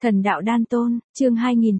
Thần đạo đan tôn, chương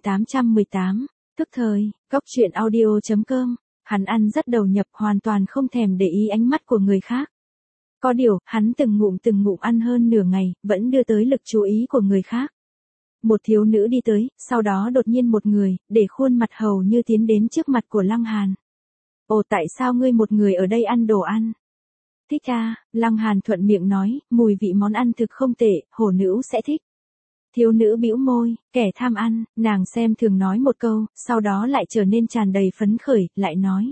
2818, tức thời, góc truyện audio.com, hắn ăn rất đầu nhập hoàn toàn không thèm để ý ánh mắt của người khác. Có điều, hắn từng ngụm ăn hơn nửa ngày, vẫn đưa tới lực chú ý của người khác. Một thiếu nữ đi tới, sau đó đột nhiên một người, để khuôn mặt hầu như tiến đến trước mặt của Lăng Hàn. Ồ, tại sao ngươi một người ở đây ăn đồ ăn? Thích à, Lăng Hàn thuận miệng nói, mùi vị món ăn thực không tệ, hổ nữ sẽ thích. Thiếu nữ bĩu môi, kẻ tham ăn, nàng xem thường nói một câu, sau đó lại trở nên tràn đầy phấn khởi, lại nói.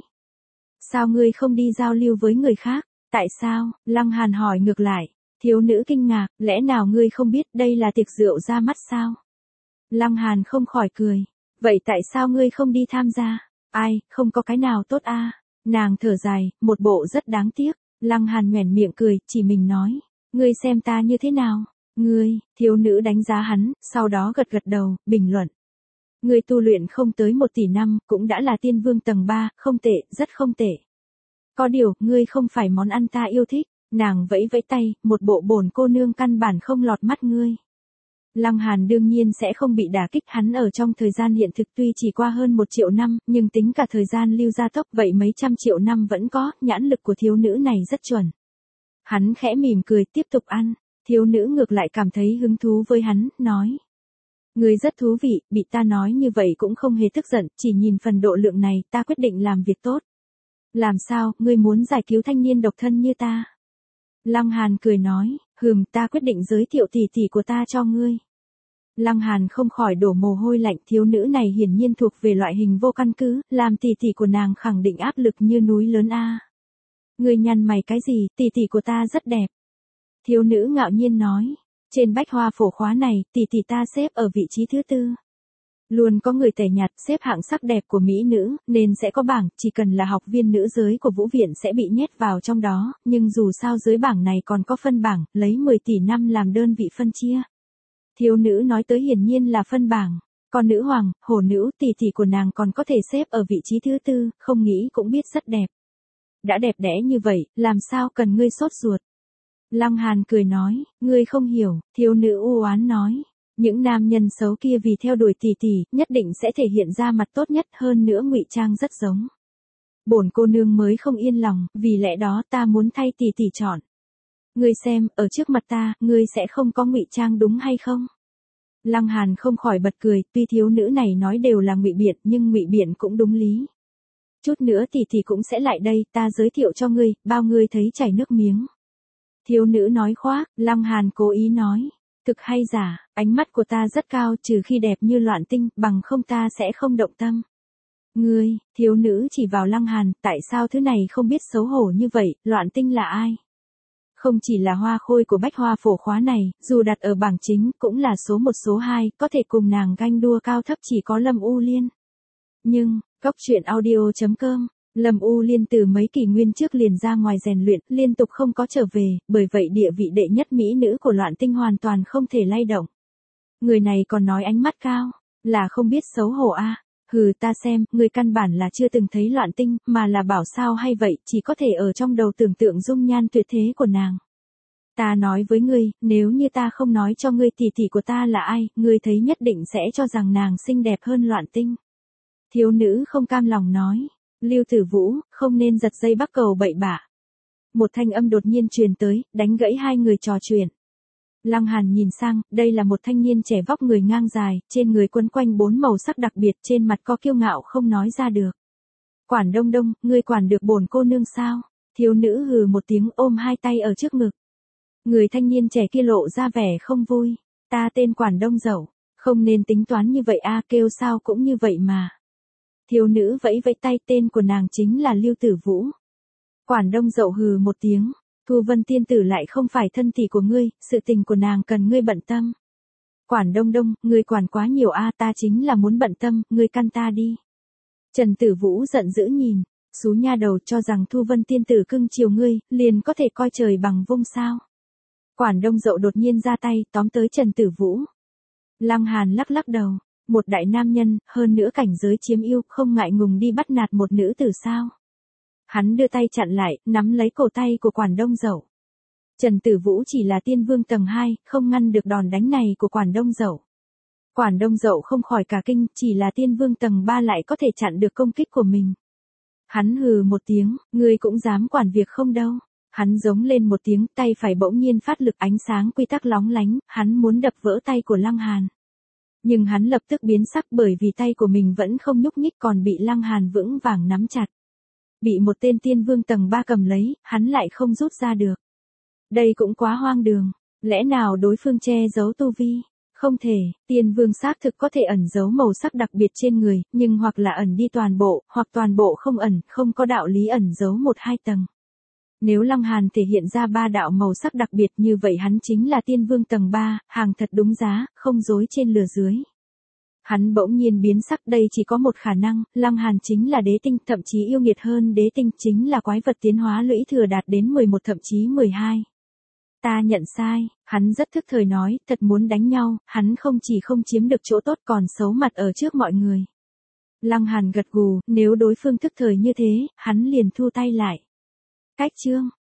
Sao ngươi không đi giao lưu với người khác? Tại sao? Lăng Hàn hỏi ngược lại. Thiếu nữ kinh ngạc, lẽ nào ngươi không biết đây là tiệc rượu ra mắt sao? Lăng Hàn không khỏi cười. Vậy tại sao ngươi không đi tham gia? Ai, không có cái nào tốt à? Nàng thở dài, một bộ rất đáng tiếc. Lăng Hàn nhoẻn miệng cười, chỉ mình nói. Ngươi xem ta như thế nào? Ngươi, thiếu nữ đánh giá hắn, sau đó gật gật đầu, bình luận. Ngươi tu luyện không tới 1 tỷ năm, cũng đã là tiên vương tầng 3, không tệ, rất không tệ. Có điều, ngươi không phải món ăn ta yêu thích. Nàng vẫy vẫy tay, một bộ bổn cô nương căn bản không lọt mắt ngươi. Lăng Hàn đương nhiên sẽ không bị đả kích, hắn ở trong thời gian hiện thực tuy chỉ qua hơn 1 triệu năm, nhưng tính cả thời gian lưu gia tốc vậy mấy trăm triệu năm vẫn có, nhãn lực của thiếu nữ này rất chuẩn. Hắn khẽ mỉm cười tiếp tục ăn, thiếu nữ ngược lại cảm thấy hứng thú với hắn, nói. Ngươi rất thú vị, bị ta nói như vậy cũng không hề tức giận, chỉ nhìn phần độ lượng này ta quyết định làm việc tốt. Làm sao, ngươi muốn giải cứu thanh niên độc thân như ta? Lăng Hàn cười nói, ta quyết định giới thiệu tỷ tỷ của ta cho ngươi. Lăng Hàn không khỏi đổ mồ hôi lạnh, thiếu nữ này hiển nhiên thuộc về loại hình vô căn cứ, làm tỷ tỷ của nàng khẳng định áp lực như núi lớn a. Ngươi nhăn mày cái gì, tỷ tỷ của ta rất đẹp. Thiếu nữ ngạo nhiên nói, trên bách hoa phổ khóa này, tỷ tỷ ta xếp ở vị trí thứ 4. Luôn có người tẻ nhạt xếp hạng sắc đẹp của mỹ nữ, nên sẽ có bảng, chỉ cần là học viên nữ giới của vũ viện sẽ bị nhét vào trong đó, nhưng dù sao dưới bảng này còn có phân bảng, lấy 10 tỷ năm làm đơn vị phân chia. Thiếu nữ nói tới hiển nhiên là phân bảng, còn nữ hoàng, hổ nữ tỷ tỷ của nàng còn có thể xếp ở vị trí thứ 4, không nghĩ cũng biết rất đẹp. Đã đẹp đẽ như vậy, làm sao cần ngươi sốt ruột? Lăng Hàn cười nói, ngươi không hiểu, thiếu nữ u oán nói. Những nam nhân xấu kia vì theo đuổi tỷ tỷ, nhất định sẽ thể hiện ra mặt tốt nhất, hơn nữa ngụy trang rất giống. Bổn cô nương mới không yên lòng, vì lẽ đó ta muốn thay tỷ tỷ chọn. Ngươi xem, ở trước mặt ta, ngươi sẽ không có ngụy trang đúng hay không? Lăng Hàn không khỏi bật cười, tuy thiếu nữ này nói đều là ngụy biện, nhưng ngụy biện cũng đúng lý. Chút nữa tỷ tỷ cũng sẽ lại đây, ta giới thiệu cho ngươi, bao ngươi thấy chảy nước miếng. Thiếu nữ nói khoác, Lăng Hàn cố ý nói. Thực hay giả, ánh mắt của ta rất cao, trừ khi đẹp như Loạn Tinh, bằng không ta sẽ không động tâm. Ngươi, thiếu nữ chỉ vào Lăng Hàn, tại sao thứ này không biết xấu hổ như vậy, Loạn Tinh là ai? Không chỉ là hoa khôi của bách hoa phổ khóa này, dù đặt ở bảng chính, cũng là số 1 số 2, có thể cùng nàng ganh đua cao thấp chỉ có Lâm U Liên. Nhưng, góc truyện audio.com, Lâm U Liên từ mấy kỷ nguyên trước liền ra ngoài rèn luyện, liên tục không có trở về, bởi vậy địa vị đệ nhất mỹ nữ của Loạn Tinh hoàn toàn không thể lay động. Người này còn nói ánh mắt cao, là không biết xấu hổ a. Ta xem, người căn bản là chưa từng thấy Loạn Tinh, mà là bảo sao hay vậy, chỉ có thể ở trong đầu tưởng tượng dung nhan tuyệt thế của nàng. Ta nói với ngươi, nếu như ta không nói cho ngươi tỷ tỷ của ta là ai, ngươi thấy nhất định sẽ cho rằng nàng xinh đẹp hơn Loạn Tinh. Thiếu nữ không cam lòng nói. Lưu Tử Vũ, không nên giật dây bắc cầu bậy bạ. Một thanh âm đột nhiên truyền tới, đánh gãy hai người trò chuyện. Lăng Hàn nhìn sang, đây là một thanh niên trẻ vóc người ngang dài, trên người quấn quanh 4 màu sắc đặc biệt, trên mặt có kiêu ngạo không nói ra được. Quản Đông Đông, ngươi quản được bổn cô nương sao? Thiếu nữ hừ một tiếng ôm hai tay ở trước ngực. Người thanh niên trẻ kia lộ ra vẻ không vui. Ta tên Quản Đông Dậu, không nên tính toán như vậy a, kêu sao cũng như vậy mà. Thiếu nữ vẫy vẫy tay, tên của nàng chính là Lưu Tử Vũ. Quản Đông Dậu hừ một tiếng, Thu Vân tiên tử lại không phải thân tỷ của ngươi, sự tình của nàng cần ngươi bận tâm. Quản Đông Đông, ngươi quản quá nhiều a, ta chính là muốn bận tâm, ngươi căn ta đi. Trần Tử Vũ giận dữ nhìn, xú nha đầu, cho rằng Thu Vân tiên tử cưng chiều ngươi, liền có thể coi trời bằng vung sao? Quản Đông Dậu đột nhiên ra tay, tóm tới Trần Tử Vũ. Lăng Hàn lắc lắc đầu. Một đại nam nhân, hơn nữa cảnh giới chiếm ưu, không ngại ngùng đi bắt nạt một nữ tử sao? Hắn đưa tay chặn lại, nắm lấy cổ tay của Quản Đông Dậu. Trần Tử Vũ chỉ là tiên vương tầng 2, không ngăn được đòn đánh này của Quản Đông Dậu. Quản Đông Dậu không khỏi cả kinh, chỉ là tiên vương tầng 3 lại có thể chặn được công kích của mình. Hắn hừ một tiếng, ngươi cũng dám quản việc không đâu. Hắn giống lên một tiếng, tay phải bỗng nhiên phát lực, ánh sáng quy tắc lóng lánh, hắn muốn đập vỡ tay của Lăng Hàn. Nhưng hắn lập tức biến sắc bởi vì tay của mình vẫn không nhúc nhích, còn bị Lăng Hàn vững vàng nắm chặt. Bị một tên tiên vương tầng 3 cầm lấy, hắn lại không rút ra được. Đây cũng quá hoang đường, lẽ nào đối phương che giấu tu vi? Không thể, tiên vương xác thực có thể ẩn giấu màu sắc đặc biệt trên người, nhưng hoặc là ẩn đi toàn bộ, hoặc toàn bộ không ẩn, không có đạo lý ẩn giấu 1-2 tầng. Nếu Lăng Hàn thể hiện ra 3 đạo màu sắc đặc biệt như vậy hắn chính là tiên vương tầng 3, hàng thật đúng giá, không dối trên lừa dưới. Hắn bỗng nhiên biến sắc, đây chỉ có một khả năng, Lăng Hàn chính là đế tinh, thậm chí yêu nghiệt hơn đế tinh, chính là quái vật tiến hóa lũy thừa đạt đến 11 thậm chí 12. Ta nhận sai, hắn rất thức thời nói, thật muốn đánh nhau, hắn không chỉ không chiếm được chỗ tốt còn xấu mặt ở trước mọi người. Lăng Hàn gật gù, nếu đối phương thức thời như thế, hắn liền thu tay lại. Cách chương